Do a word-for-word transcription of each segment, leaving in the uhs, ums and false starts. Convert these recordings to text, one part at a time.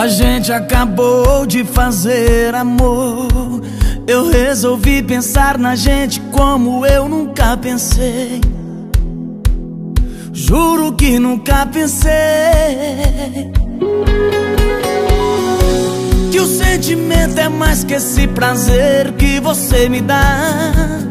A gente acabou de fazer amor. Eu resolvi pensar na gente como eu nunca pensei. Juro que nunca pensei que o sentimento é mais que esse prazer que você me dá.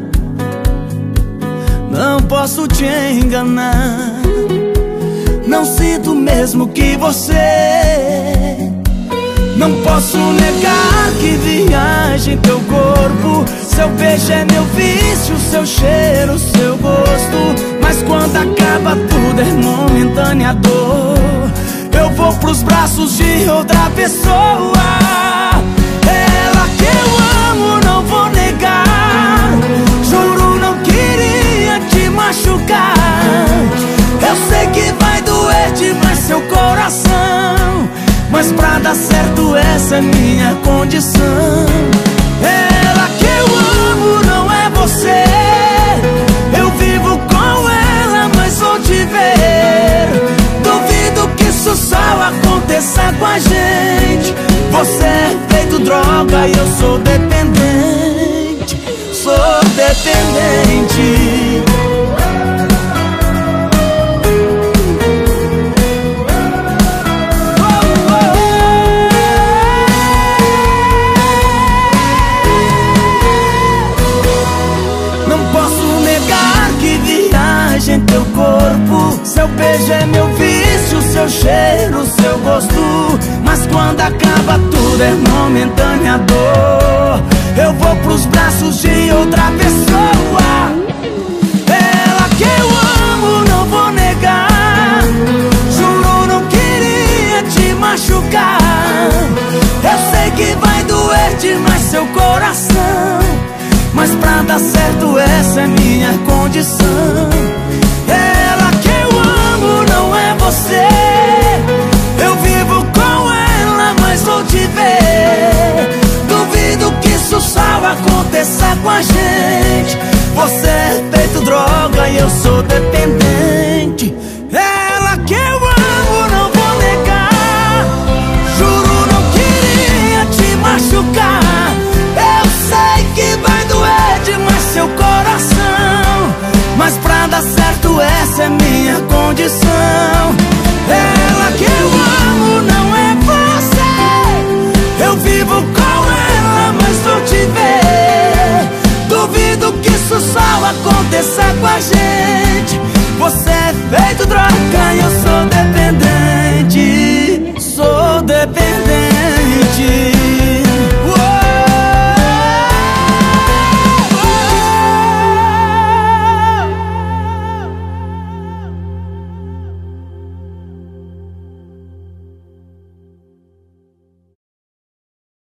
Não posso te enganar, não sinto mesmo que você. Não posso negar que viaja em teu corpo. Seu beijo é meu vício, seu cheiro, seu gosto. Mas quando acaba tudo é momentânea dor. Eu vou pros braços de outra pessoa. Ela que eu amo, não vou negar. Juro, não queria te machucar. Eu sei que vai doer demais seu coração, mas pra dar certo essa é minha condição. Ela que eu amo não é você. Eu vivo com ela, mas vou te ver. Duvido que isso só aconteça com a gente. Você é feito droga e eu sou dependente. Sou dependente. Em teu corpo, seu beijo é meu vício, seu cheiro, seu gosto. Mas quando acaba tudo é momentânea dor. Eu vou pros braços de outra pessoa. Ela que eu amo, não vou negar. Juro, não queria te machucar. Eu sei que vai doer demais seu coração, mas pra dar certo essa é minha condição. Ela que eu amo não é você. Eu vivo com ela, mas vou te ver. Duvido que isso só aconteça com a gente. Você é feito droga e eu sou dependente. Ela que eu amo não vou negar. Juro, não queria te machucar. Eu sei que vai doer demais seu coração, mas pra dar certo essa é minha condição. Ela que eu amo não é você. Eu vivo com ela, mas vou te ver. Duvido que isso só aconteça com a gente. Você é feito droga e eu sou dependente. Sou dependente.